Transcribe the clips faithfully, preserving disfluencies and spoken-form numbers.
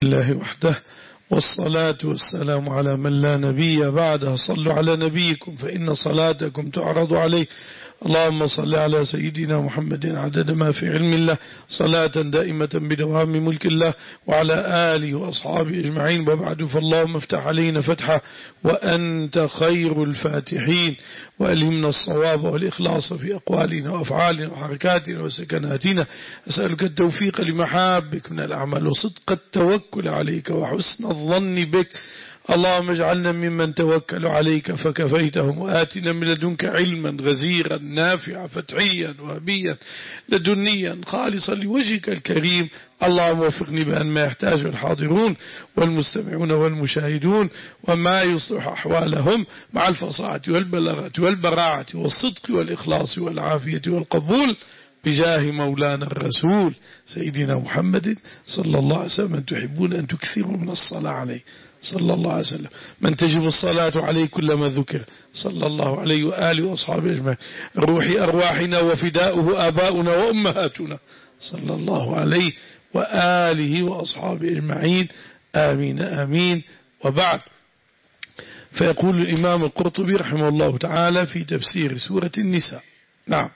الله وحده، والصلاة والسلام على من لا نبي بعده. صلوا على نبيكم فإن صلاتكم تعرض عليه. اللهم صل على سيدنا محمد عدد ما في علم الله، صلاة دائمة بدوام ملك الله، وعلى آله وأصحابه أجمعين. وبعد، فاللهم افتح علينا فتحا وأنت خير الفاتحين، وألهمنا الصواب والإخلاص في أقوالنا وأفعالنا وحركاتنا وسكناتنا. أسألك التوفيق لمحابك من الأعمال، وصدق التوكل عليك وحسن الظن بك. اللهم اجعلنا ممن توكلوا عليك فكفيتهم، وآتنا من لدنك علما غزيرا نافعا فتحيا وهبيا لدنيا خالصا لوجهك الكريم. اللهم وفقني بأن ما يحتاج الحاضرون والمستمعون والمشاهدون، وما يصلح أحوالهم مع الفصاحة والبلاغة والبراعة والصدق والإخلاص والعافية والقبول، بجاه مولانا الرسول سيدنا محمد صلى الله عليه وسلم. من تحبون أن تكثروا من الصلاة عليه صلى الله عليه وسلم، من تجب الصلاة عليه كلما ذكر صلى الله عليه وآله وأصحابه أجمعين. روح أرواحنا وفداؤه آباؤنا وأمهاتنا صلى الله عليه وآله وأصحابه أجمعين، آمين آمين. وبعد، فيقول الإمام القرطبي رحمه الله تعالى في تفسير سورة النساء. نعم.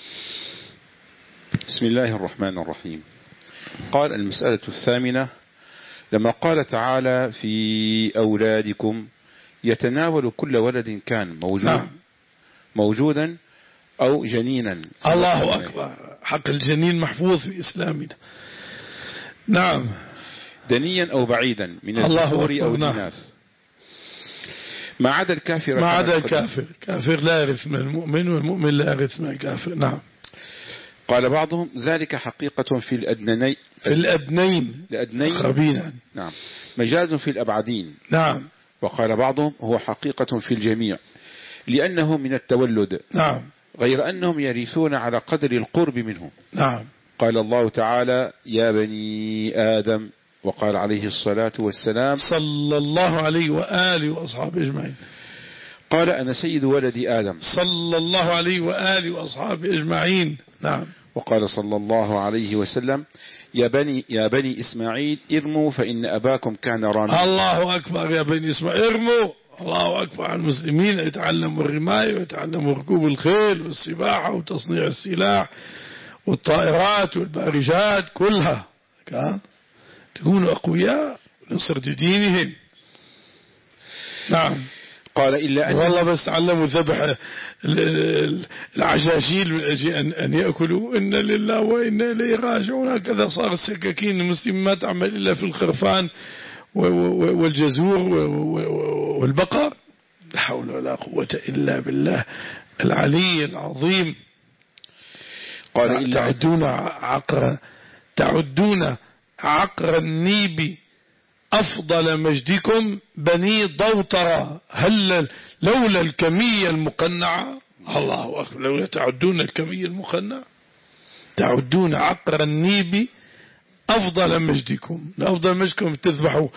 بسم الله الرحمن الرحيم. قال: المسألة الثامنة، لما قال تعالى في أولادكم يتناول كل ولد كان موجود نعم. موجودا أو جنينا. الله أكبر، حق الجنين محفوظ في إسلامنا. نعم. دنيا أو بعيدا من الذكور أو الإناث، ما عدا الكافر. ما عدا الكافر، كافر لا يرث من المؤمن، والمؤمن لا يرث من الكافر. نعم. قال بعضهم: ذلك حقيقة في الأدنين في الأدنين الأدنين أقربين، نعم، مجاز في الأبعدين. نعم. وقال بعضهم: هو حقيقة في الجميع لأنه من التولد. نعم. غير أنهم يرثون على قدر القرب منه. نعم. قال الله تعالى: يا بني آدم، وقال عليه الصلاة والسلام صلى الله عليه وآله وأصحابه أجمعين، قال: أنا سيد ولد آدم صلى الله عليه وآله وأصحابه أجمعين. نعم. وقال صلى الله عليه وسلم: يا بني يا بني إسماعيل ارموا فإن أباكم كان راميا. الله أكبر، يا بني إسماعيل ارموا. الله أكبر على المسلمين، يتعلموا الرماية ويتعلموا ركوب الخيل والسباحة وتصنيع السلاح والطائرات والبارجات كلها، تكونوا أقوياء لنصرة دينهم. نعم. قال: إلا أن والله بس تعلموا ذبح العشاشيل من أجل أن يأكلوا، إن لله وإنا إليه راجعون. هكذا صار السكاكين المسلم ما تعمل إلا في الخرفان والجزور والبقر. لا حول ولا قوة إلا بالله العلي العظيم. قال: إلا تعدون عقر تعدون عقر النيب أفضل مجدكم بني ضوطرة، هل لولا الكمية المقنعة. الله أكبر، لولا تعدون الكمية المقنعة، تعدون عقر النيب أفضل مجدكم. أفضل مجدكم تذبحوا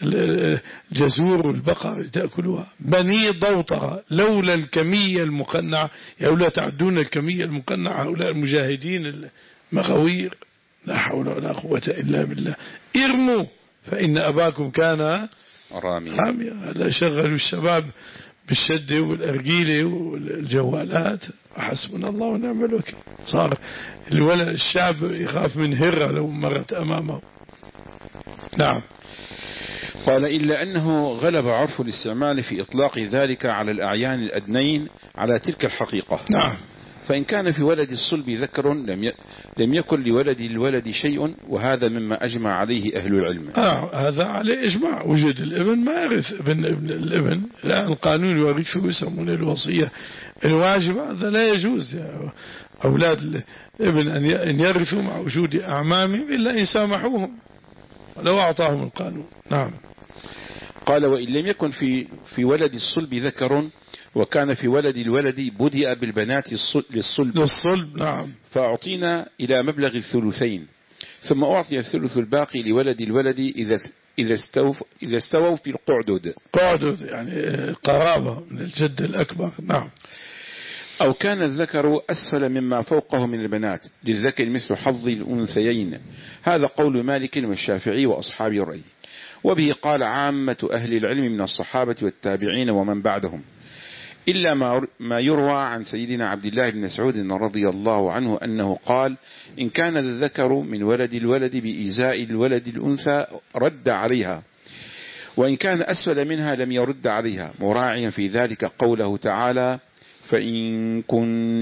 الجزور والبقر تأكلوها. بني ضوطرة لولا الكمية المقنعة، لولا تعدون الكمية المقنعة هؤلاء المجاهدين المغوير. لا حول ولا قوة إلا بالله. ارموا فإن أباكم كان راميا. هذا شغلوا الشباب بالشدة والأرجيلة والجوالات، وحسبنا الله ونعم الوكيل. صار الولد الشاب يخاف من هرة لو مرت أمامه. نعم. قال: إلا أنه غلب عرف الاستعمال في إطلاق ذلك على الأعيان الأدنين على تلك الحقيقة. نعم. فإن كان في ولد الصلب ذكر لم لم يكن لولد الولد شيء، وهذا مما أجمع عليه أهل العلم. آه هذا عليه إجماع. وجد الابن ما يرث ابن ابن الابن، الآن القانون يورثه يسمون الوصية الواجبة. هذا لا يجوز يا أولاد الابن أن يرثوا مع وجود أعمامهم إلا إن سامحوهم ولو أعطاهم القانون. نعم. قال: وإن لم يكن في في ولد الصلب ذكر، وكان في ولد الولد بدأ بالبنات للصلب للصلب. نعم. فأعطينا إلى مبلغ الثلثين، ثم أعطي الثلث الباقي لولد الولد إذا إذا استووا إذا استووا في القعدد. قعدد يعني قرابة من الجد الأكبر. نعم. أو كان الذكر أسفل مما فوقه من البنات، للذكر مثل حظ الأنثيين. هذا قول مالك والشافعي وأصحاب الرأي. وبه قال عامة أهل العلم من الصحابة والتابعين ومن بعدهم، إلا ما يروى عن سيدنا عبد الله بن مسعود رضي الله عنه أنه قال: إن كان الذكر من ولد الولد بإزاء الولد الأنثى رد عليها، وإن كان أسفل منها لم يرد عليها، مراعيا في ذلك قوله تعالى: فإن كن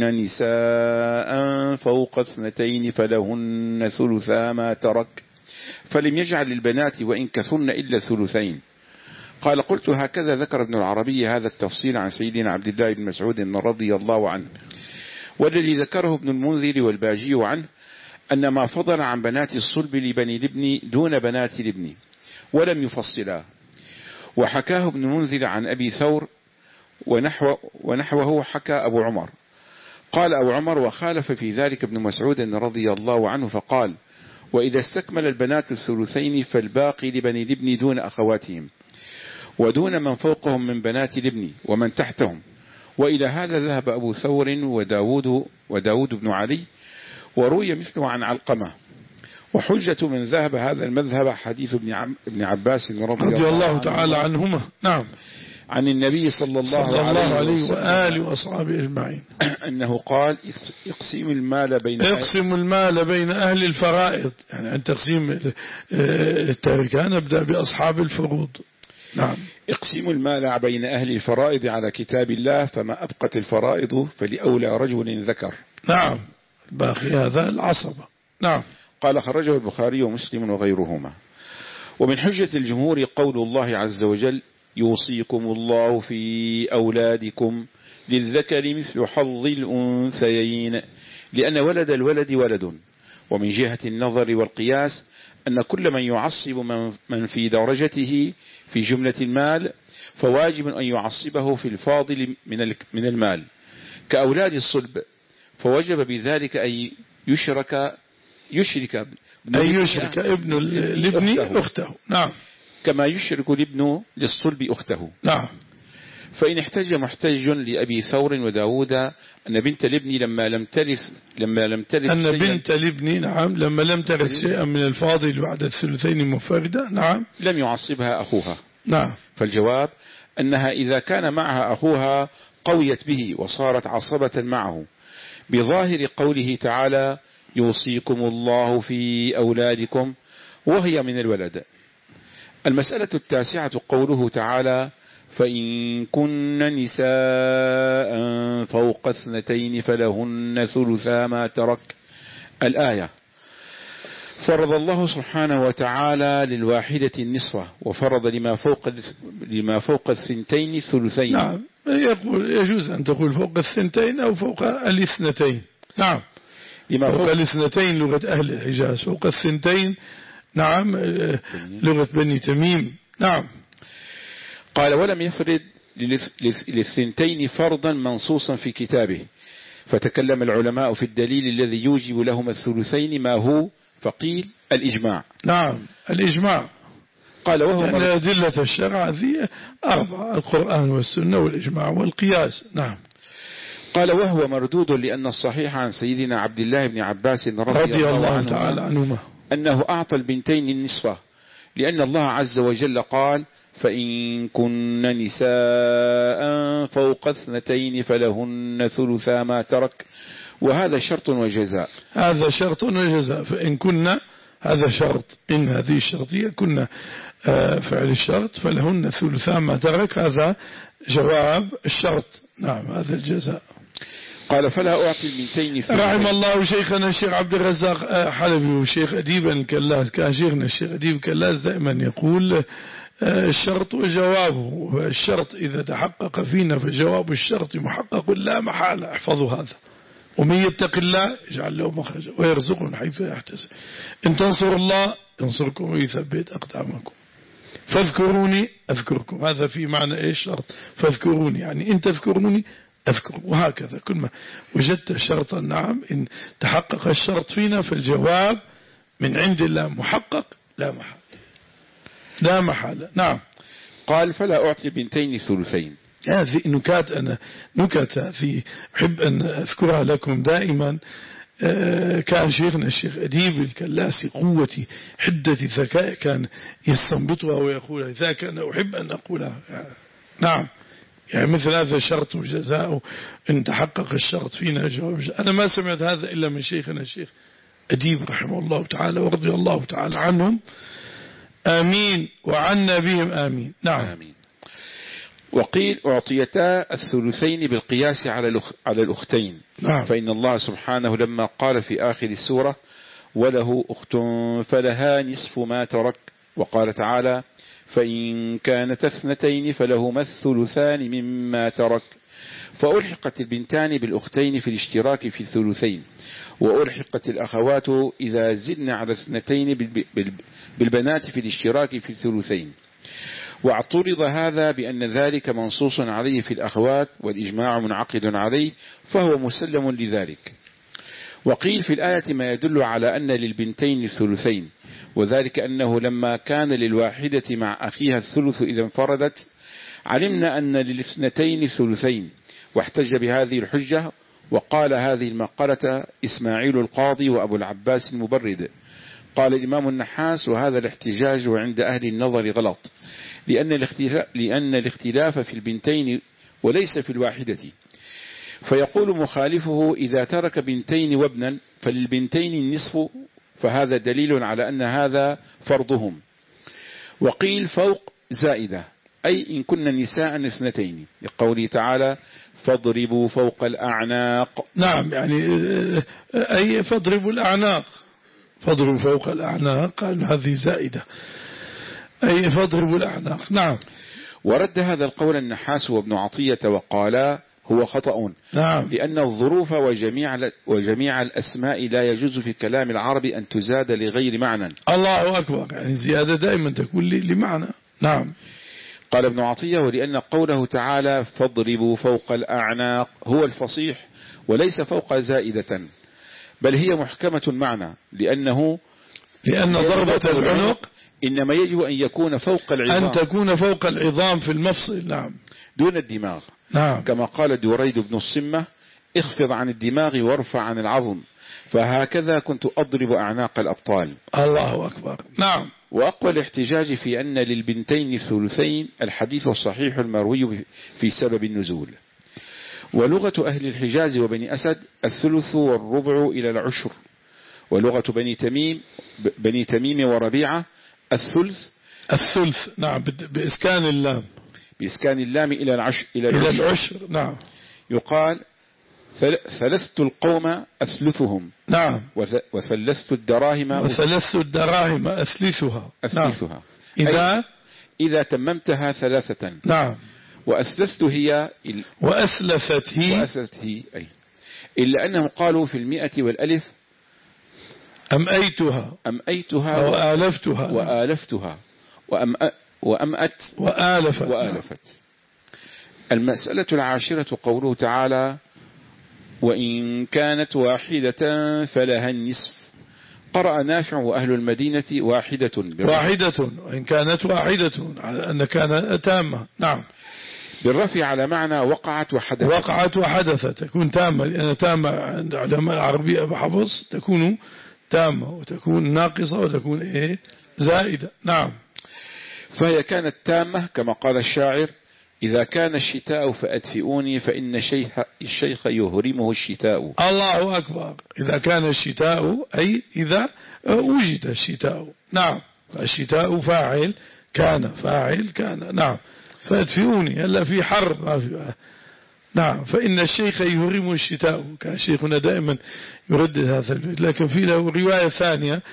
نساء فوق اثنتين فلهن ثلثا ما ترك، فلم يجعل للبنات وإن كثرن إلا ثلثين. قال: قلت: هكذا ذكر ابن العربي هذا التفصيل عن سيدنا عبد الله بن مسعود رضي الله عنه، والذي ذكره ابن المنذر والباجي عنه أن ما فضل عن بنات الصلب لبني الابن دون بنات الابن، ولم يفصلا. وحكاه ابن المنذر عن أبي ثور ونحو ونحوه حكى أبو عمر. قال أبو عمر: وخالف في ذلك ابن مسعود رضي الله عنه فقال: وإذا استكمل البنات الثلثين فالباقي لبني الابن دون أخواتهم ودون من فوقهم من بنات الابن ومن تحتهم. وإلى هذا ذهب أبو ثور وداود, وداود بن علي، وروي مثله عن علقمة. وحجة من ذهب هذا المذهب حديث ابن عباس رضي, رضي الله, الله عنه تعالى عنهما نعم عن النبي صلى الله, صلى الله عليه, عليه وآله وأصحابه أجمعين أنه قال: اقسم المال بين اقسم المال بين أهل الفرائض، يعني عن تقسيم التركة نبدأ بأصحاب الفروض. نعم. اقسم المال بين أهل الفرائض على كتاب الله، فما أبقت الفرائض فلأولى رجل ذكر. نعم. باقي هذا العصبة. نعم. قال: خرجه البخاري ومسلم وغيرهما. ومن حجة الجمهور قول الله عز وجل: يوصيكم الله في أولادكم للذكر مثل حظ الأنثيين، لأن ولد الولد ولد. ومن جهة النظر والقياس أن كل من يعصب من في درجته في جملة المال فواجب أن يعصبه في الفاضل من المال كأولاد الصلب، فوجب بذلك أن يشرك يشرك أن يشرك ابن الابن أخته. أخته نعم، كما يشرك الابن للصلب أخته. نعم. فإن احتج محتج لأبي ثور وداود أن بنت الابن لما لم ترث لما لم ترث أن بنت الابن نعم لما لم ترث شيئا من الفاضل بعد الثلثين مفردة نعم لم يعصبها أخوها. نعم. فالجواب أنها إذا كان معها أخوها قويت به وصارت عصبة معه، بظاهر قوله تعالى: يوصيكم الله في أولادكم، وهي من الولد. المسألة التاسعة قوله تعالى: فإن كن نساء فوق اثنتين فلهن ثلثا ما ترك. الآية: فرض الله سبحانه وتعالى للواحدة النصف، وفرض لما فوق لما فوق الثنتين ثلثين. نعم، يقول يجوز أن تقول فوق الثنتين أو فوق الاثنتين. نعم، لما فوق, فوق الاثنتين لغة أهل الحجاز، فوق الثنتين نعم لغة بني تميم. نعم. قال: ولم يفرض للثنتين فرضا منصوصا في كتابه، فتكلم العلماء في الدليل الذي يوجب لهما الثلثين ما هو، فقيل: الإجماع. نعم، الإجماع. قال: وهو يعني أدلة الشرع ذي أربعة: القرآن والسنة والإجماع والقياس. نعم. قال: وهو مردود لأن الصحيح عن سيدنا عبد الله بن عباس رضي, رضي الله, الله تعالى عنهما أنه أعطى البنتين النصف، لأن الله عز وجل قال: فإن كن نساء فوق اثنتين فلهن ثلثا ما ترك، وهذا شرط وجزاء. هذا شرط وجزاء. فإن كنا، هذا شرط، إن هذه الشرطية كنا فعل الشرط، فلهن ثلثا ما ترك، هذا جواب الشرط. نعم، هذا الجزاء. قال: فلا أعطي البنتين ثلثين. رحم الله شيخنا الشيخ عبد الرزاق حلبي والشيخ أديب الكلاس. كان شيخنا الشيخ أديب الكلاس دائما يقول: الشرط وجوابه. الشرط إذا تحقق فينا فجواب الشرط محقق لا محالة. احفظوا هذا: ومن يتق الله يجعل له مخرجا ويرزقه من حيث يحتسب. إن تنصروا الله ينصركم ويثبت أقدامكم. فاذكروني أذكركم. هذا في معنى إيش شرط؟ فاذكروني يعني إن تذكروني أذكر. وهكذا كل ما وجدت شرطا نعم إن تحقق الشرط فينا فالجواب من عند الله محقق لا محالة، لا محالة. نعم. قال: فلا أعطي بنتين ثلثين. هذه نكات، أنا نكت هذه أحب أن أذكرها لكم دائما. كان شيخنا الشيخ أديب الكلاسي قوة حدة ذكاء كان يستنبطها ويقولها، إذا كان أحب أن أقولها. نعم، يعني مثل هذا شرط وجزاء إن تحقق الشرط فينا جواب. أنا ما سمعت هذا إلا من شيخنا الشيخ أديب رحمه الله تعالى ورضي الله تعالى عنهم، آمين، وعنا بهم آمين. نعم. آمين. وقيل أعطيتا الثلثين بالقياس على على الأختين. نعم. فإن الله سبحانه لما قال في آخر السورة وله أخت فلها نصف ما ترك، وقال تعالى فإن كانت اثنتين فلهما الثلثان مما ترك، فألحقت البنتان بالأختين في الاشتراك في الثلثين، وألحقت الأخوات إذا زدن على اثنتين بالبنات في الاشتراك في الثلثين. واعترض هذا بأن ذلك منصوص عليه في الأخوات والإجماع منعقد عليه، فهو مسلم لذلك. وقيل في الآية ما يدل على أن للبنتين الثلثين، وذلك أنه لما كان للواحدة مع أخيها الثلث إذا انفردت علمنا أن للاثنتين ثلثين، واحتج بهذه الحجة. وقال هذه المقالة إسماعيل القاضي وأبو العباس المبرد. قال الإمام النحاس وهذا الاحتجاج عند أهل النظر غلط، لأن الاختلاف, لأن الاختلاف في البنتين وليس في الواحدة. فيقول مخالفه إذا ترك بنتين وابنا فللبنتين النصف، فهذا دليل على أن هذا فرضهم. وقيل فوق زائدة، أي إن كن نساء اثنتين، لقوله تعالى فاضربوا فوق الأعناق. نعم، يعني أي فاضربوا الأعناق، فاضربوا فوق الأعناق، قالوا هذه زائدة، أي فاضربوا الأعناق. نعم. ورد هذا القول النحاس وابن عطية وقالا هو خطأ. نعم. لأن الظروف وجميع وجميع الأسماء لا يجوز في الكلام العربي أن تزاد لغير معنى. الله أكبر، يعني الزيادة دائما تكون لمعنى. نعم. قال ابن عطية ولأن قوله تعالى فاضربوا فوق الأعناق هو الفصيح وليس فوق زائدة، بل هي محكمة معنى، لأنه لأن ضربة العنق إنما يجب أن يكون فوق العظام، أن تكون فوق العظام في المفصل. نعم. دون الدماغ. نعم. كما قال دريد بن الصمة اخفض عن الدماغ وارفع عن العظم، فهكذا كنت أضرب أعناق الأبطال. الله أكبر. نعم. وأقوى الاحتجاج في أن للبنتين الثلثين الحديث الصحيح المروي في سبب النزول. ولغة أهل الحجاز وبني أسد الثلث والربع إلى العشر، ولغة بني تميم بني تميم وربيعة الثلث الثلث. نعم، بإسكان اللام، بإسكان اللام إلى العشر إلى العشر, إلى العشر. نعم. يقال ثلثت القوم أثلثهم. نعم. وثلثت الدراهم وثلثت الدراهم أثلثها. أثلثها. نعم. إذا إذا تممتها ثلاثة. نعم. وأثلثت هي ال... وأسلفت هي وأسلفت هي أي، إلا أنهم قالوا في المئة والألف أمأيتها أمأيتها وآلفتها وآلفتها وأم وأمأت وآلفت. وآلفت. المسألة العاشرة قوله تعالى وإن كانت واحدة فلها النصف. قرأ نافع وأهل المدينة واحدة واحدة، وإن كانت واحدة على أن كان تامة. نعم. بالرفع على معنى وقعت وحدثت. وقعت وحدثت تكون تامة، لأن تامة عند علماء العربية بحفظ تكون تامة، وتكون ناقصة، وتكون إيه زائدة. نعم. فهي كانت تامة كما قال الشاعر إذا كان الشتاء فأدفئوني فإن الشيخ يهرمه الشتاء. الله أكبر. إذا كان الشتاء أي إذا وجد الشتاء. نعم. الشتاء فاعل كان، فاعل كان. نعم. فأدفئوني هلا في حر ما في. نعم. فإن الشيخ يهرمه الشتاء، كان شيخنا دائما يردد هذا البيت. لكن في له رواية ثانية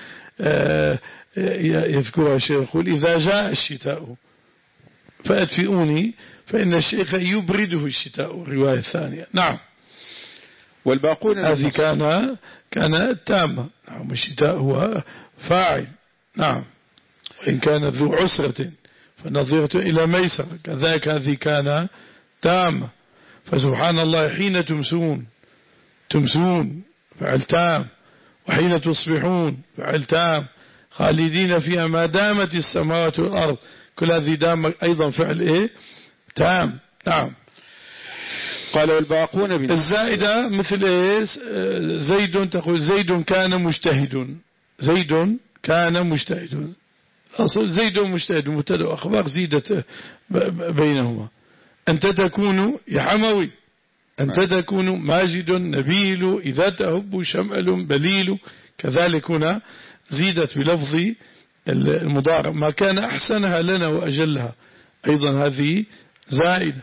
يذكرها الشيخ يقول إذا جاء الشتاء فأدفئوني فإن الشيخ يبرده الشتاء، الرواية الثانية. نعم. والباقون هذه كان كان تامة. نعم. الشتاء هو فاعل. نعم. وإن كان ذو عسرة فنظيرة إلى ميسر، كذلك هذه كان تامة. فسبحان الله حين تمسون تمسون فعل تام، وحين تصبحون فعل تام، خالدين فيها ما دامت السماوات والأرض، كل هذه دام أيضا فعل إيه تام. نعم. قال والباقون بن الزائدة مثل إيش؟ زيد تقول زيد كان مجتهد، زيد كان مجتهد، أصل زيد مجتهد مبتدأ وأخبار زيدت بينهما. أنت تكون يا حموي أنت تكون ماجد نبيل إذا تهب شمأل بليل، كذلك هنا زيدت بلفظ المضارع ما كان أحسنها لنا وأجلها، أيضا هذه زائدة.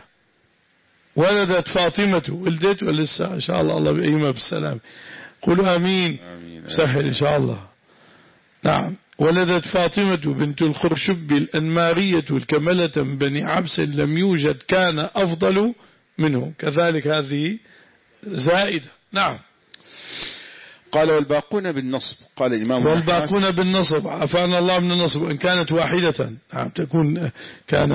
ولدت فاطمة، ولدت ولسه إن شاء الله الله بأيما بالسلام، قولوا آمين, آمين سهل إن شاء الله. نعم. ولدت فاطمة بنت الخرشب الأنمارية الكملة بني عبس لم يوجد كان أفضل منه، كذلك هذه زائدة. نعم. قال والباقون بالنصب، قال الإمام والباقون بالنصب عفانا الله من النصب إن كانت واحدة، نعم تكون كان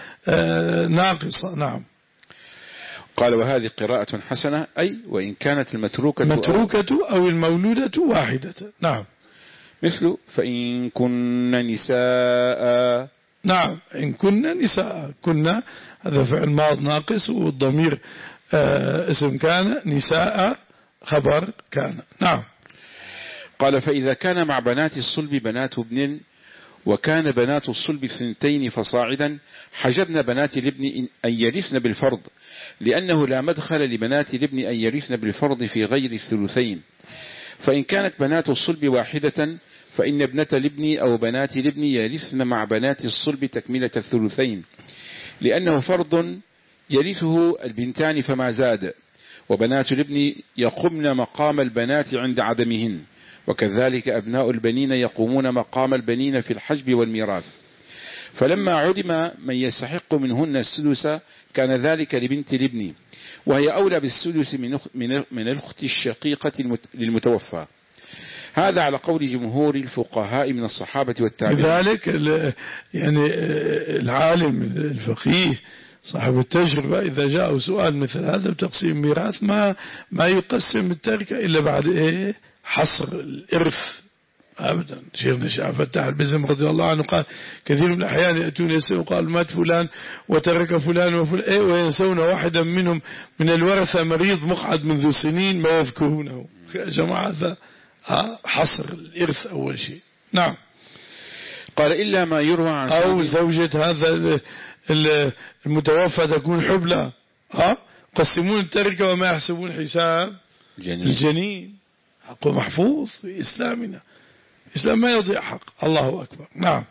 ناقصة. نعم. قال وهذه قراءة حسنة، أي وإن كانت المتروكة متروكة أو المولودة واحدة. نعم. مثل فإن كن نساء. نعم إن كن نساء، كنا هذا فعل ماض ناقص والضمير آه اسم كان، نساء خبر كان. نعم. قال فإذا كان مع بنات الصلب بنات ابن وكان بنات الصلب اثنتين فصاعدا حجبنا بنات الابن أن يرثن بالفرض، لأنه لا مدخل لبنات الابن أن يرثن بالفرض في غير الثلثين. فإن كانت بنات الصلب واحدة فإن ابنة الابن أو بنات الابن يرثن مع بنات الصلب تكملة الثلثين، لأنه فرض يرثه البنتان فما زاد، وبنات الابن يقمن مقام البنات عند عدمهن، وكذلك أبناء البنين يقومون مقام البنين في الحجب والميراث. فلما عدم من يستحق منهن السدس كان ذلك لبنت الابن، وهي أولى بالسدس من الأخت الشقيقة للمتوفى. هذا على قول جمهور الفقهاء من الصحابة والتابعين. لذلك يعني العالم الفقيه صاحب التجربة إذا جاء سؤال مثل هذا بتقسيم ميراث ما ما يقسم التركة إلا بعد إيه حصر الإرث أبدا. شيخنا الشيخ فتح البزم رضي الله عنه قال كثير من الأحيان يأتون يسألون قال مات فلان وترك فلان وفلان إيه وينسون واحدا منهم من الورثة مريض مقعد منذ سنين ما يذكرونه. يا جماعة هذا حصر الإرث أول شيء. نعم. قال إلا ما يروى عن أو زوجة هذا المتوفى تكون حبلى ها قسمون التركة وما يحسبون حساب جنين. الجنين حقه محفوظ في إسلامنا، الإسلام ما يضيع حق. الله أكبر. نعم.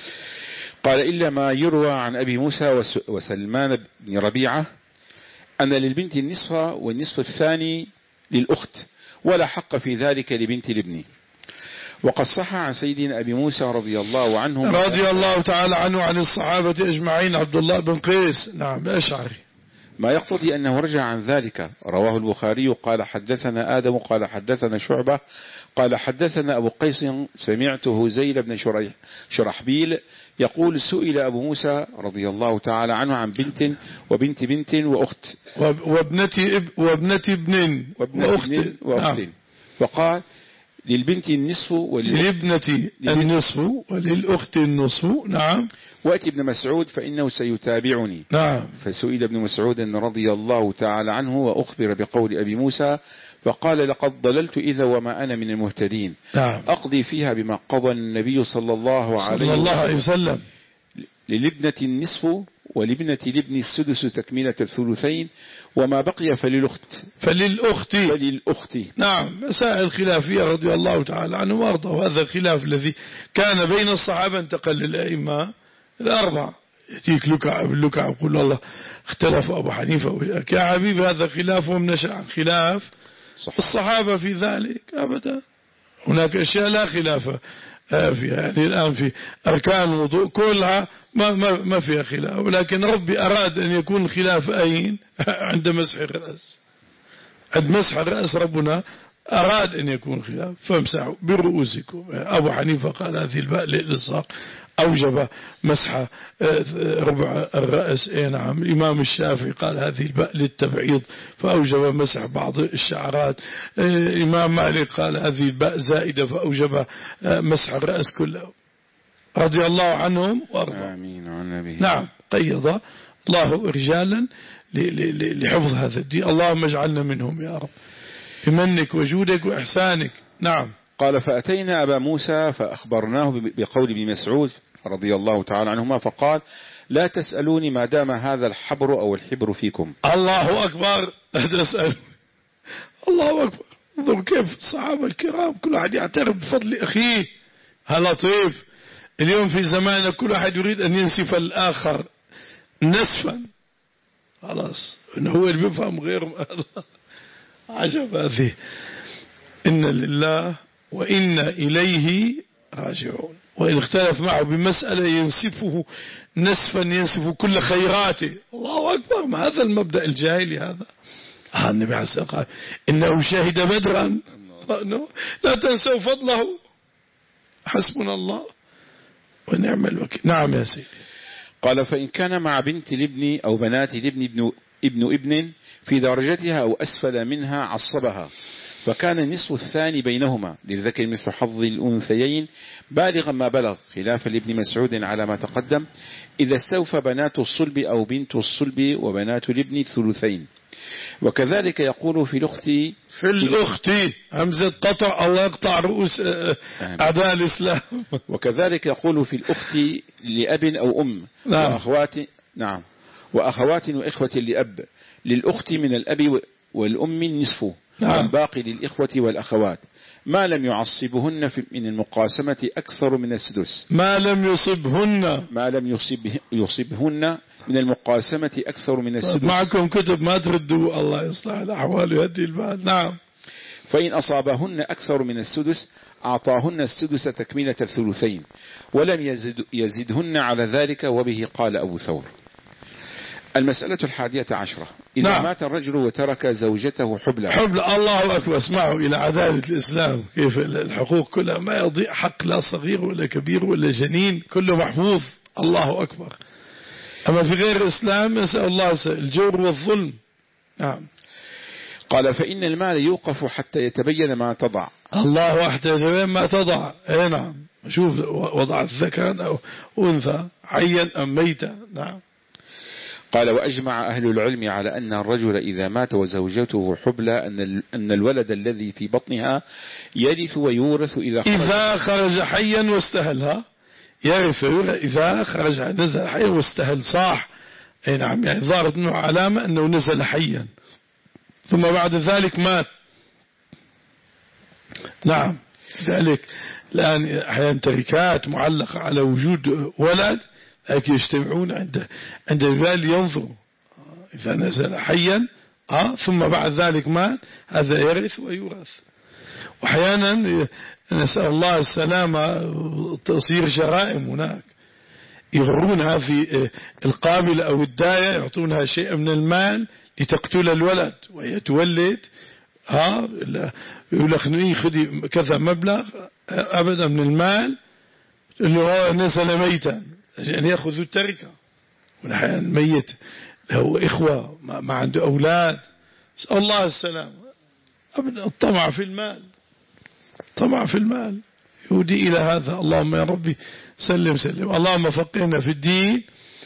قال إلا ما يروى عن أبي موسى وسلمان بن ربيعة أن للبنت النصف والنصف الثاني للأخت ولا حق في ذلك لبنت الابن. وقد صح عن سيدنا أبي موسى رضي الله عنه رضي الله تعالى عنه عن الصحابة أجمعين عبد الله بن قيس نعم الأشعري ما يقتضي أنه رجع عن ذلك. رواه البخاري قال حدثنا آدم قال حدثنا شعبة قال حدثنا أبو قيس سمعته زيد بن شرحبيل يقول سئل أبو موسى رضي الله تعالى عنه عن بنت وبنت بنت وأخت وابنة وابنة ابن وأخت, وأخت. نعم. فقال للبنت النصف وللابنة النصف وللأخت النصف. نعم. وأتي ابن مسعود فإنه سيتابعني. نعم. فسئل ابن مسعود رضي الله تعالى عنه وأخبر بقول أبي موسى فقال لقد ضللت إذا وما أنا من المهتدين. نعم. أقضي فيها بما قضى النبي صلى الله عليه صلى الله عليه وسلم للابنة النصف ولابنة الابن السدس تكملة الثلثين وما بقي فللأخت فللأخت فللأخت. نعم. مسائل خلافية رضي الله تعالى عنه وارضاه. وهذا الخلاف الذي كان بين الصحابة انتقل للأئمة الأربعة. يأتيك لكع باللكع ويقول الله اختلف أبو حنيفة يا حبيبي هذا خلافهم نشأ عن خلاف صح. الصحابة في ذلك أبدا. هناك أشياء لا خلاف فيها يعني الآن في أركان الوضوء كلها ما, ما, ما فيها خلاف، ولكن ربي أراد أن يكون خلاف أين عند مسح الرأس. عند مسح الرأس ربنا أراد أن يكون خلاف فامسحوا برؤوسكم. أبو حنيفة قال هذه الباء للإلصاق أوجب مسح ربع الرأس. اي نعم. الإمام الشافعي قال هذه الباء للتبعيض فأوجب مسح بعض الشعرات. الإمام مالك قال هذه الباء زائدة فأوجب مسح الرأس كله رضي الله عنهم وارضاهم. آمين. نعم. قيض الله رجالا لحفظ هذا الدين. اللهم اجعلنا منهم يا رب بمنك وجودك وإحسانك. نعم. قال فأتينا أبا موسى فأخبرناه بقول ابن مسعود رضي الله تعالى عنهما فقال لا تسألوني ما دام هذا الحبر أو الحبر فيكم. الله أكبر. لا تسأل. الله أكبر. انظروا كيف الصحابة الكرام كل واحد يعترف بفضل أخيه. هلا لطيف. اليوم في زماننا كل واحد يريد أن ينسف الآخر نسفا. خلاص إنه هو اللي بيفهم غيره. عجب هذه. إن لله وإن إليه راجعون. وإن اختلف معه بمسألة ينسفه نسفا ينسف كل خيراته. الله أكبر. ما هذا المبدأ الجاهلي هذا. آه النبي عليه الصلاة والسلام إنه شهد بدرا لا تنسوا فضله. حسبنا الله ونعم الوكيل. نعم يا سيدي. قال فإن كان مع بنت الابن أو بنات الابن ابن, ابن ابن في درجتها أو أسفل منها عصبها فكان النصف الثاني بينهما للذكر مثل حظ الأنثيين بالغا ما بلغ خلافا لابن مسعود على ما تقدم إذا استوفى بنات الصلب أو بنت الصلب وبنات الابن الثلثين. وكذلك يقول في الأخت في الأخت همزة قطع الله يقطع رؤوس أعداء الإسلام. وكذلك يقول في الأخت لأب أو أم. نعم. وأخوات نعم وأخوات وإخوة لأب للأخت من الأب والأم النصف. نعم. والباقي للإخوة والأخوات ما لم يعصبهن من المقاسمة أكثر من السدس. ما لم يصبهن ما لم يصب يصبهن من المقاسمة أكثر من السدس. معكم كتب ما تردوا الله يصلح الأحوال ويهدي البال. نعم. فإن أصابهن أكثر من السدس أعطاهن السدس تكملة الثلثين ولم يزد يزدهن على ذلك وبه قال أبو ثور. المسألة الحادية عشرة إذا نعم. مات الرجل وترك زوجته حبلى. حبلى الله أكبر. اسمعوا إلى عدالة الإسلام كيف الحقوق كلها ما يضيع حق لا صغير ولا كبير ولا جنين كله محفوظ. الله أكبر. أما في غير الإسلام يسأل الله الجور والظلم. نعم. قال فإن المال يوقف حتى يتبين ما تضع. الله حتى يتبين ما تضع. اي نعم. شوف وضعت ذكرا أو أنثى حيا أم ميتا. نعم. قال وأجمع أهل العلم على أن الرجل إذا مات وزوجته حبلى أن أن الولد الذي في بطنها يرث ويورث إذا خرج, إذا خرج حيا واستهلها. يرث إذا خرج نزل حيا واستهل. صح. أي نعم. يعني ظهرت منه علامة أنه نزل حيا ثم بعد ذلك مات. نعم. ذلك الآن أحيانا تركات معلقة على وجود ولد لكن يجتمعون عند عند البال ينظروا إذا نزل حيا آه ثم بعد ذلك مات هذا يرث ويورث. وأحيانا نسأل الله السلامة تصير جرائم هناك يغرون هذه القابلة أو الداية يعطونها شيء من المال لتقتل الولد وهي تولد ها يقول لك خذي كذا مبلغ أبدا من المال اللي نزل ميتا عشان يأخذوا التركة. والأحيان ميت له إخوة ما عنده أولاد نسأل الله السلام. أبدا الطمع في المال طمع في المال يودي إلى هذا. اللهم يا ربي سلم سلم. اللهم فقهنا في الدين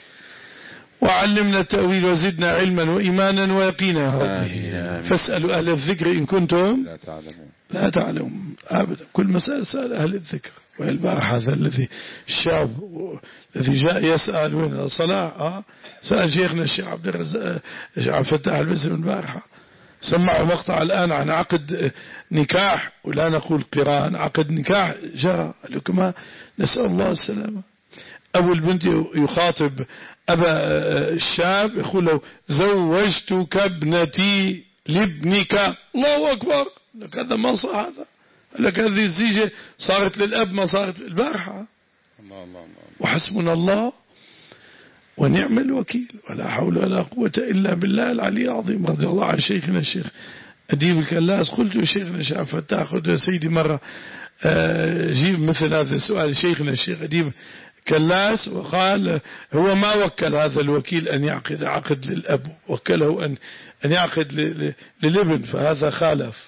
وعلمنا التأويل وزدنا علما وإيمانا ويقينا يا ربي. فاسألوا أهل الذكر إن كنتم لا تعلمون. لا تعلمون أبدا. كل مسألة سأل أهل الذكر. والبارح هذا الذي الشاب الذي جاء يسأل وين الصلاة آه سأل شيخنا الشيخ عبد الرزاق الشيخ عبد الفتاح البزري البارحة سمعوا مقطع الآن عن عقد نكاح ولا نقول قران عقد نكاح جرى لكما نسأل الله السلامة. أبو البنت يخاطب أبا الشاب يقول له زوجتك ابنتي لابنك. الله أكبر. لك هذا ما صار. هذا لك هذه الزيجة صارت للأب ما صارت البارحة. الله الله الله. وحسبنا الله ونعم الوكيل ولا حول ولا قوة إلا بالله العلي العظيم. رضي الله عن شيخنا الشيخ أديب الكلاس. قلت شيخنا الشيخ فتاح قلت يا سيدي مرة جيب مثل هذا السؤال شيخنا الشيخ أديب كلاس وقال هو ما وكل هذا الوكيل أن يعقد عقد للأب وكله أن أن يعقد للابن فهذا خالف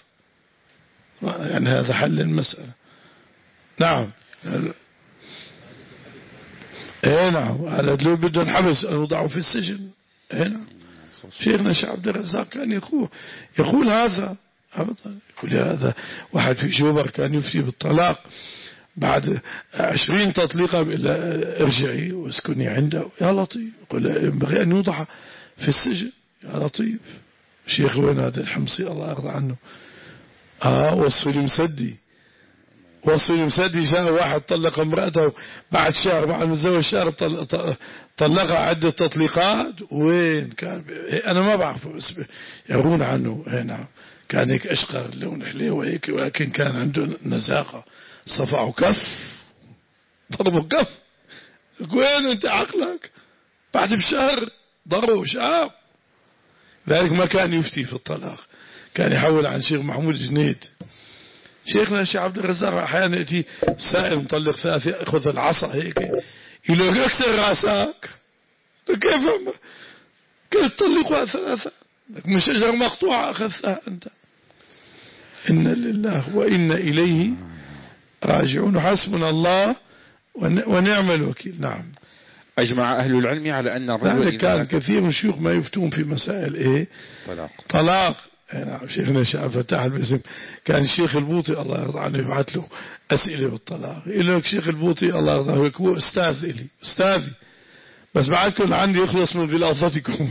يعني هذا حل المسألة. نعم. ايه نعم. هذا لو بدهم حبس نوضعه في السجن. هنا شيخنا الشيخ عبد الرزاق كان يقول يقول هذا أبدا، يقول هذا واحد في جوبر كان يفتي بالطلاق بعد عشرين تطليقة ارجعي واسكني عنده. يا لطيف، يقول ينبغي أن يوضع في السجن. يا لطيف، شيخ وين هذا الحمصي الله يرضى عنه، آه وصف المسدي، وصف المسدي جاء واحد طلق امرأته بعد شهر، بعد متزوج شهر طلقها عدة تطليقات. وين كان؟ أنا ما بعرفه بس يرون عنه هنا كان هيك أشقر لون حليه وهيك، ولكن كان عنده نزاقة. صفعوا كف، ضربوا كف. وين أنت عقلك؟ بعد بشهر ضربوا شعب. ذلك ما كان يفتي في الطلاق، كان يحول عن شيخ محمود جنيد. شيخنا الشيخ عبد الرزاق أحيانا يأتي سائل مطلق ثلاثة، يأخذ العصا هيك يقول له اكسر راسك. كيف كيف تطلقها ثلاثة؟ من شجرة مقطوعة أخذتها أنت. إن لله وإن إليه راجعون، حسبنا الله ونعم الوكيل. نعم. أجمع أهل العلم على أن الرجل كان كثير من الشيوخ ما يفتون في مسائل إيه؟ طلاق طلاق. نعم. شيخنا الشيخ فتاح البسم كان الشيخ البوطي الله يرضى عنه يبعث له أسئلة بالطلاق. يقول لك شيخ البوطي الله يرضى عنه هو أستاذ إلي، أستاذي، بس بعدكم عندي يخلص من غلاظتكم.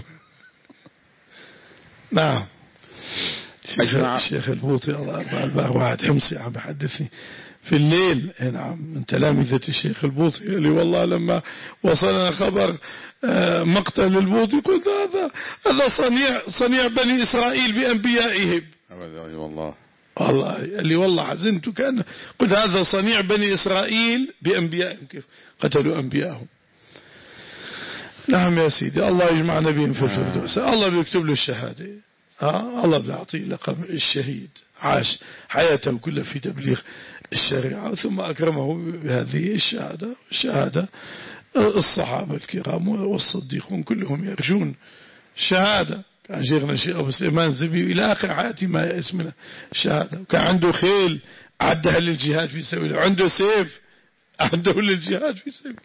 نعم. الشيخ البوطي الله يرضى عنه واحد حمصي عم بحدثني في الليل نعم من تلامذة الشيخ البوطي اللي والله لما وصلنا خبر مقتل البوطي قلت هذا هذا صنيع صنيع بني إسرائيل بأنبيائهم. والله والله اللي والله حزنت كان قلت هذا صنيع بني إسرائيل بأنبيائهم، كيف قتلوا أنبيائهم. نعم يا سيدي، الله يجمعنا بهم في الفردوس. الله بيكتب له الشهادة، آه الله بيعطيه لقب الشهيد، عاش حياته كلها في تبليغ الشريعة ثم أكرمه بهذه الشهادة. الشهادة الصحابة الكرام والصديقون كلهم يرجون الشهادة. كان شيخنا الشيخ أبو سليمان الزبيدي إلى آخر حياته ما يأس من الشهادة. وكان عنده خيل عدها للجهاد في سبيل الله، عنده سيف عنده للجهاد في سبيل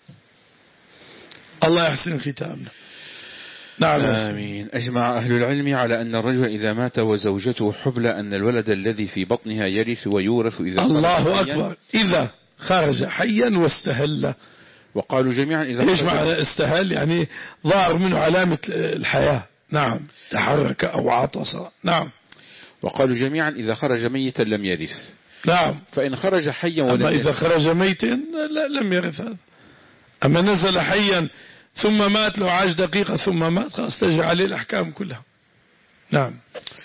الله. يحسن ختامنا. نعم. آمين. أجمع أهل العلم على أن الرجل إذا مات وزوجته حبلى أن الولد الذي في بطنها يرث ويورث إذا الله أكبر إذا خرج حيا واستهل. وقالوا جميعا إذا ايش معنى استهل؟ يعني ظهر منه علامة الحياة. نعم. تحرك أو عطس. نعم. وقالوا جميعا إذا خرج ميتا لم يرث. نعم. فإن خرج حيا ولم أما إذا خرج ميتا لا لم يرث هذا. أما نزل حيا ثم مات لو عاش دقيقة ثم مات خلاص تجري عليه الأحكام كلها. نعم.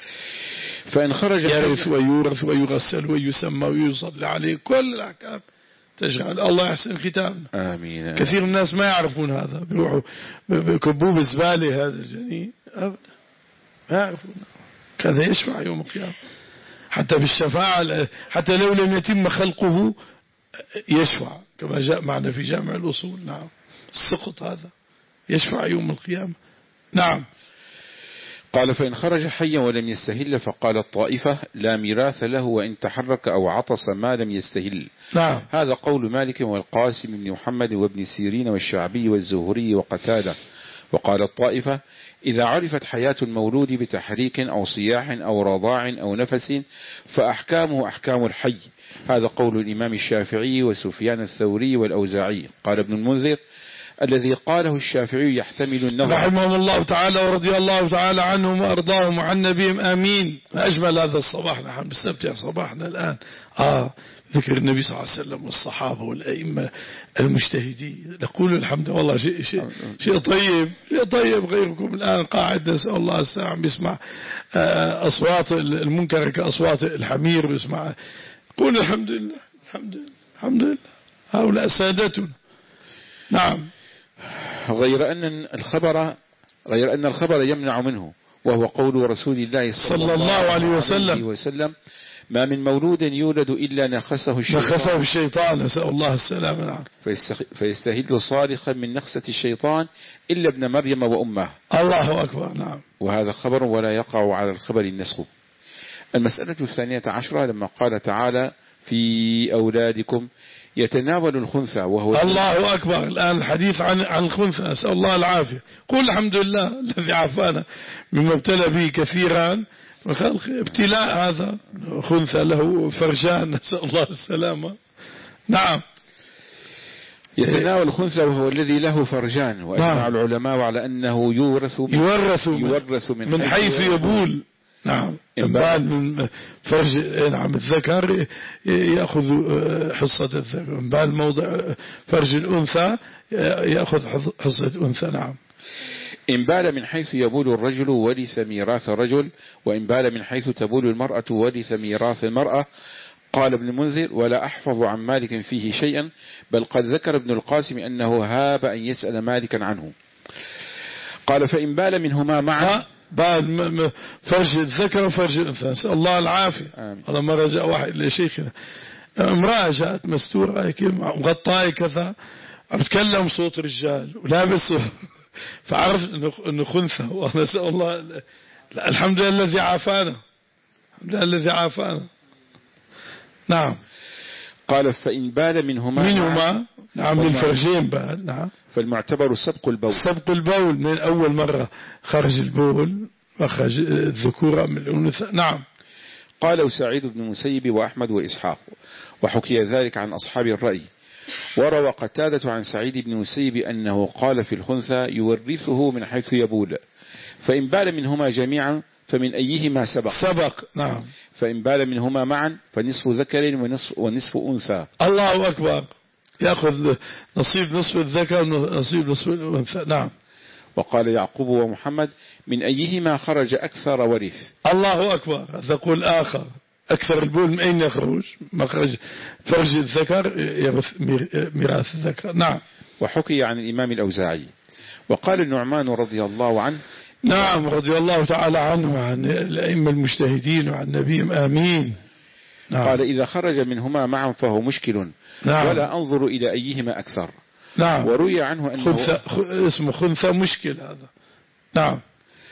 فإن خرج يرث ويورث ويغسل ويسمى ويصلى عليه كل الأحكام تجري عليه. الله يحسن ختامنا. آمين. كثير من الناس ما يعرفون هذا، بيروحوا بكبوب الزبالة هذا الجنين ما يعرفون كذا يشفع يوم القيامة. حتى بالشفاعة حتى لو لم يتم خلقه يشفع كما جاء معنا في جامع الأصول. نعم. السقط هذا يشفع يوم القيامة. نعم. قال فإن خرج حيا ولم يستهل فقال الطائفة لا ميراث له وإن تحرك أو عطس ما لم يستهل. نعم. هذا قول مالك والقاسم بن محمد وابن سيرين والشعبي والزهري وقتادة. وقال الطائفة إذا عرفت حياة المولود بتحريك أو صياح أو رضاع أو نفس فأحكامه أحكام الحي. هذا قول الإمام الشافعي وسفيان الثوري والأوزاعي. قال ابن المنذر الذي قاله الشافعي يحتمل النظر. رحمهم الله تعالى ورضي الله تعالى عنهم وأرضاهم وعن نبيهم آمين. أجمل هذا الصباح، نحن بنستمتع صباحنا الآن آه ذكر النبي صلى الله عليه وسلم والصحابة والأئمة المجتهدين. نقول الحمد والله شيء شيء شيء طيب شيء طيب. غيركم الآن قاعد نسأل الله الساعة بيسمع أصوات المنكر كأصوات الحمير بيسمع. قول الحمد لله الحمد لله الحمد لله هؤلاء سادتنا. نعم. غير أن الخبر غير أن الخبر يمنع منه، وهو قول رسول الله صلى الله عليه وسلم, وسلم ما من مولود يولد إلا نخسه الشيطان نخسه الشيطان نسأل الله السلامة. نعم. فيستهل صارخا من نخسة الشيطان إلا ابن مريم وأمه. الله أكبر. نعم. وهذا خبر ولا يقع على الخبر النسخ. المسألة الثانية عشرة لما قال تعالى في أولادكم يتناول الخنثى وهو الله أكبر. الآن الحديث عن عن الخنثى، أسأل الله العافية. قل الحمد لله الذي عافانا مما ابتلى به كثيرا من خلق. ابتلاء هذا، خنثى له فرجان، نسأل الله السلامة. نعم. يتناول الخنثى وهو الذي له فرجان، وأجمع نعم. العلماء على أنه يورث من يورث, يورث من, من حيث, حيث يبول. نعم. بعد من فرج نعم الذكر يأخذ حصة الذكر، بعد موضع فرج الأنثى يأخذ حصة الأنثى. نعم. إن بال من حيث يبول الرجل ورث ميراث الرجل، وإن بال من حيث تبول المرأة ورث ميراث المرأة. قال ابن المنذر: ولا أحفظ عن مالك فيه شيئا، بل قد ذكر ابن القاسم أنه هاب أن يسأل مالكا عنه. قال: فإن بال منهما معا، بعد فرج الذكر وفرج الأنثى، نسأل الله العافية. على مرة جاء واحد لشيخنا، امرأة جاءت مستورة مغطاة كذا، بتكلم صوت رجال ولابس، فعرف انه خنثى، ونسأل الله الحمد لله الذي عافانا، الحمد لله الذي عافانا. نعم. قال: فإن بال منهما منهما نعم للفرجين بال. نعم. فالمعتبر سبق البول، سبق البول من أول مرة خرج البول مخرج الذكورة من الأنثى. نعم. قال سعيد بن المسيب وأحمد وإسحاق، وحكي ذلك عن أصحاب الرأي. وروى قتادة عن سعيد بن المسيب أنه قال في الخنثى يورثه من حيث يبول، فإن بال منهما جميعا فمن أيهما سبق سبق. نعم. فإن بال منهما معا فنصف ذكر ونصف, ونصف أنثى. الله أكبر. يأخذ نصيب نصف الذكر ونصيب نصف الأنثى. نعم. وقال يعقوب ومحمد: من أيهما خرج أكثر ورث. الله أكبر. هذا قول آخر. أكثر البول من أين يخرج؟ مخرج فرج الذكر يرث ميراث الذكر. نعم. وحكي عن الإمام الأوزاعي. وقال النعمان رضي الله عنه: نعم رضي الله تعالى عنه وعن الأئمة المجتهدين وعن نبيهم آمين. نعم. قال: إذا خرج منهما معا فهو مشكل. نعم. ولا أنظر إلى أيهما أكثر. نعم. وروي عنه أنه خنثى، اسمه خنثى مشكل هذا. نعم.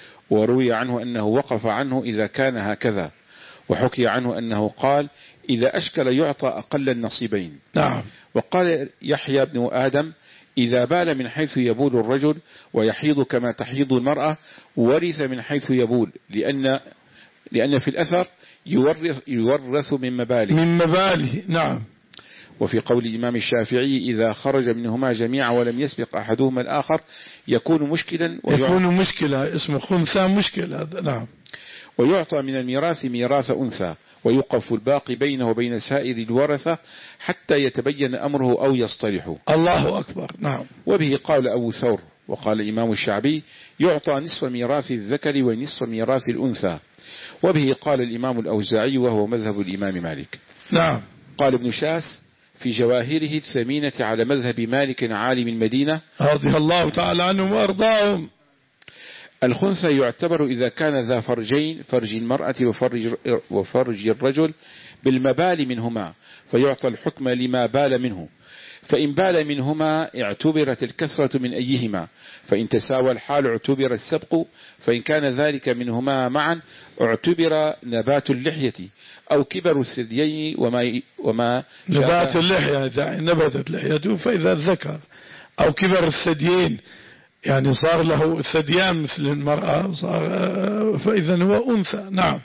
وروي عنه أنه وقف عنه إذا كان هكذا. وحكي عنه أنه قال: إذا أشكل يعطى أقل النصيبين. نعم. وقال يحيى بن آدم: إذا بال من حيث يبول الرجل ويحيض كما تحيض المرأة ورث من حيث يبول، لأن لأن في الأثر يورث, يورث من مباله من مباله. نعم. وفي قول الإمام الشافعي: إذا خرج منهما جميعا ولم يسبق أحدهما الآخر يكون مشكلا يكون مشكلة، اسمه خنثى مشكل هذا. نعم. ويعطى من الميراث ميراث أنثى، ويوقف الباقي بينه وبين سائر الورثة حتى يتبين أمره أو يصطلحوا. الله أكبر. نعم. وبه قال أبو ثور. وقال الإمام الشعبي: يعطى نصف ميراث الذكر ونصف ميراث الأنثى. وبه قال الإمام الأوزاعي وهو مذهب الإمام مالك. نعم. قال ابن شاس في جواهره الثمينة على مذهب مالك عالم المدينة رضي الله تعالى عنهم وأرضاهم: الخنثى يعتبر إذا كان ذا فرجين، فرج المرأة وفرج, وفرج الرجل، بالمبال منهما، فيعطى الحكم لما بال منه. فإن بال منهما اعتبرت الكثرة من أيهما، فإن تساوى الحال اعتبر السبق، فإن كان ذلك منهما معا اعتبر نبات اللحية أو كبر الثديين وما, وما نبات اللحية إذا نبتت لحيته فإذا ذكر، أو كبر الثديين يعني صار له ثديان مثل المرأة صار فإذا هو أنثى. نعم.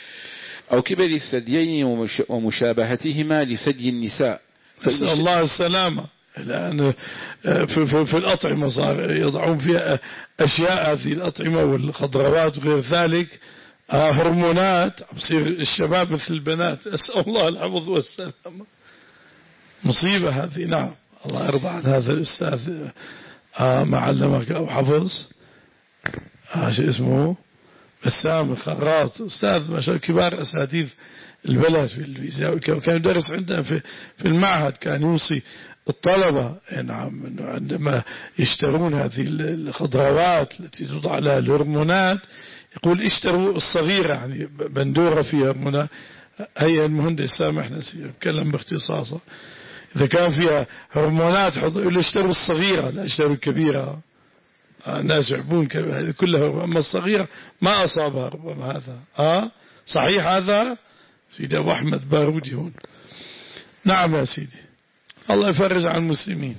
أو كبر الثديين ومشابهتهما لثدي النساء. نسأل الله السلامة. الآن في, في, في الأطعمة صار يضعون فيها أشياء، هذه الأطعمة والخضروات وغير ذلك هرمونات، بصير الشباب مثل البنات. أسأل الله الحفظ والسلامة. مصيبة هذه. نعم. الله يرضى عن هذا الأستاذ آه ما علمك أو حفظ آه شيء اسمه بسام الخراط، أستاذ ما شاء كبار أساتذة البلد في الفيزياء، كان يدرس عندنا في في المعهد، كان يوصي الطلبة نعم إنه عندما يشترون هذه الخضروات التي توضع لها الهرمونات يقول اشتروا الصغيرة، يعني بندورة فيها هرمونات. هي المهندس سامحنا يتكلم باختصاصه، إذا كان فيها هرمونات يقول اشتروا الصغيرة لا اشتروا الكبيرة. الناس يحبون هذه كلها، أما الصغيرة ما أصابها ربما. هذا آه صحيح هذا سيدي أبو أحمد بارودي هون. نعم يا سيدي، الله يفرج عن المسلمين.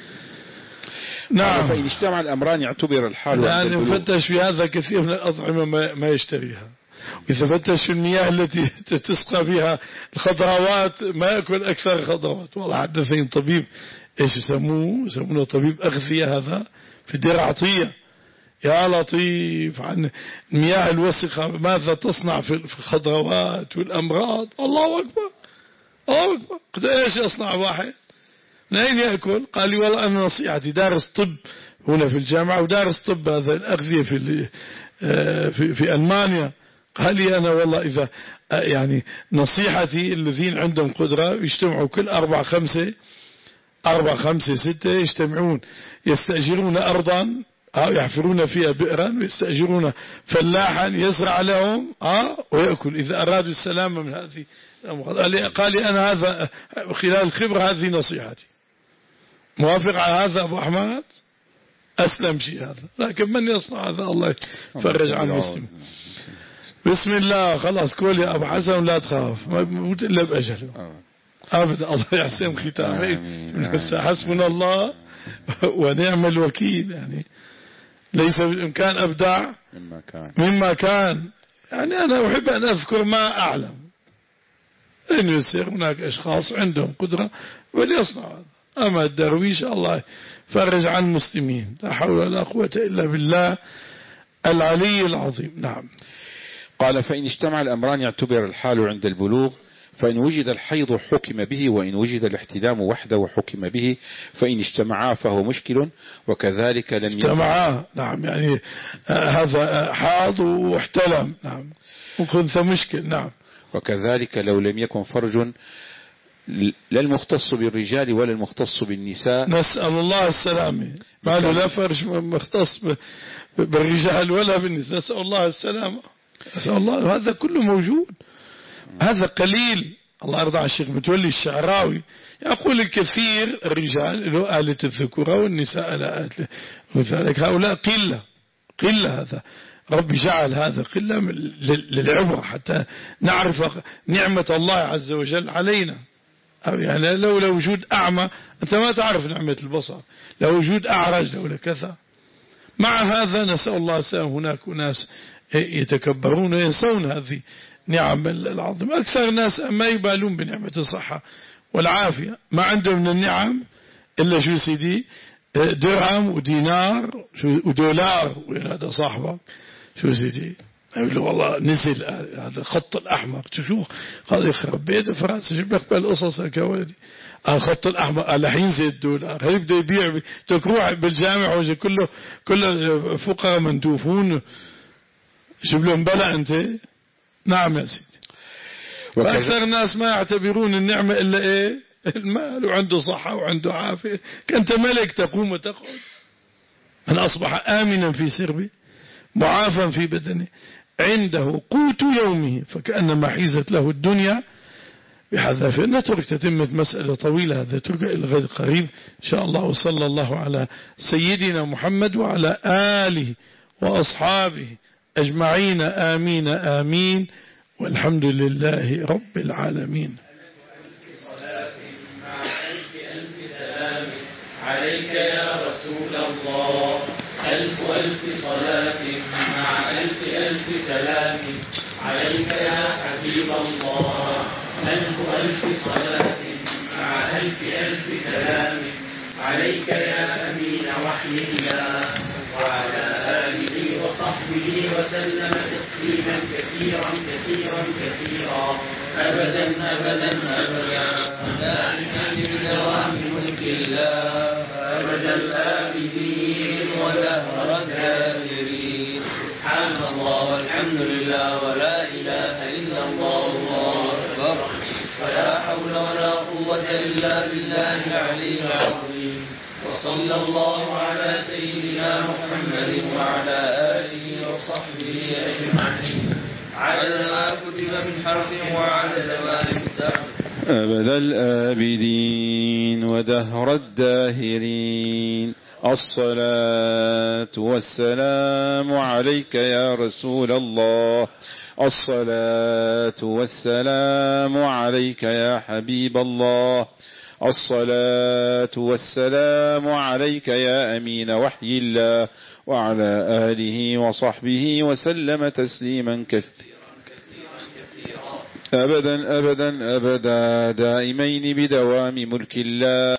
نعم. فإن اجتمع الأمران يعتبر الحال يعني يفتش في هذا كثير من الأطعمة ما يشتريها، وإذا فتش في المياه التي تسقى فيها الخضروات ما يأكل أكثر الخضروات. والله حدثين طبيب إيش يسموه يسمونه طبيب أغذية هذا في دير عطية، يا لطيف عن المياه الوسخة ماذا تصنع في الخضروات والأمراض. الله أكبر الله أكبر. قلت إيش يصنع واحد من أين يأكل؟ قال لي والله أنا نصيحتي دارس طب هنا في الجامعة ودارس طب هذا الأغذية في في في ألمانيا. قال لي أنا والله إذا يعني نصيحتي الذين عندهم قدرة يجتمعوا كل أربع خمسة أربع خمسة ستة يجتمعون يستأجرون أرضا أو يحفرون فيها بئرا ويستأجرون فلاحا يزرع لهم أه ويأكل إذا أرادوا السلامة من هذه. قال لي أنا هذا خلال الخبرة هذه نصيحتي. موافق على هذا أبو أحمد؟ أسلم شيء هذا، لكن من يصنع هذا الله يفرج عن المسلم. بسم الله خلاص كل يا أبو حسن لا تخاف ما بموت إلا بأجله أبدا. الله يحسن ختامه. حسبنا الله ونعم الوكيل. يعني ليس بالإمكان أبدع مما كان مما كان. يعني أنا أحب أن أذكر ما أعلم أن يصير هناك أشخاص عندهم قدرة وليصنعوا هذا. أما الدرويش الله فرج عن المسلمين. لا حول ولا قوة إلا بالله العلي العظيم. نعم. قال فإن اجتمع الأمران يعتبر الحال عند البلوغ، فإن وجد الحيض حكم به، وإن وجد الاحتلام وحده حكم به، فإن اجتمعا فهو مشكل، وكذلك لم اجتمعا. نعم يعني هذا حاض واحتلم. نعم وكنت مشكل. نعم. وكذلك لو لم يكن فرج لا المختص بالرجال ولا المختص بالنساء. نسأل الله السلامة. قالوا لا فرج مختص بالرجال ولا بالنساء. نسأل الله السلامة. نسأل الله. هذا كله موجود. هذا قليل. الله يرضى على الشيخ متولي الشعراوي يقول الكثير الرجال له آلة الذكورة والنساء لا آلة. وذلك هؤلاء قلة قلة. هذا ربي جعل هذا قلة للعبرة حتى نعرف نعمة الله عز وجل علينا. يعني لولا وجود أعمى أنت ما تعرف نعمة البصر، لو وجود أعرج لولا كذا. مع هذا نسأل الله السلامة هناك ناس يتكبرون وينسون هذه نعم العظيمة. أكثر الناس ما يبالون بنعمة الصحة والعافية، ما عندهم من النعم إلا شو سيدي درهم ودينار ودولار. وين هذا صاحبك شو سيدي يقول له والله نزل هذا الخط الأحمر. شو قال يخرب بيت فرنسا شو بيقبل القصص يا ولدي. الخط الأحمر الحين زي الدولار هل يبدأ يبيع تروح بالجامع وجه كله كله فقراء مندوفون شوف لهم بلا أنت. نعم يا سيدي. وأكثر الناس ما يعتبرون النعمة إلا إيه المال، وعنده صحة وعنده عافية. كنت ملك تقوم وتقعد. من أصبح آمنا في سربه معافا في بدنه عنده قوت يومه فكأنما حيزت له الدنيا بحذافيرها. نترك تتمة مسألة طويلة هذا ترك إلى غد قريب إن شاء الله. وصلى الله على سيدنا محمد وعلى آله وأصحابه أجمعين آمين آمين والحمد لله رب العالمين. عليك يا رسول الله ألف ألف صلاة مع ألف ألف سلام عليك يا حبيب الله ألف ألف صلاة مع ألف ألف سلام عليك يا أمين وحي الله وعلى آله وصحبه وسلم تسليما كثيرا كثيرا كثيرا أبدا أبدا أبدا دائما بدوام ملك الله أبدا الآبدين ودهر الدابرين. سبحان الله والحمد لله ولا إله إلا الله والله أكبر ولا حول ولا قوة إلا بالله العلي العظيم. وصلى الله على سيدنا محمد وعلى آله وصحبه أجمعين عدد ما كتب من حرف وعدد ما يقدر أبد الآبدين ودهر الداهرين الصلاة والسلام عليك يا رسول الله. الصلاة والسلام عليك يا حبيب الله. الصلاة والسلام عليك يا أمين وحي الله، وعلى آله وصحبه وسلم تسليما كثيرا أبدا أبدا أبدا دائمين بدوام ملك الله.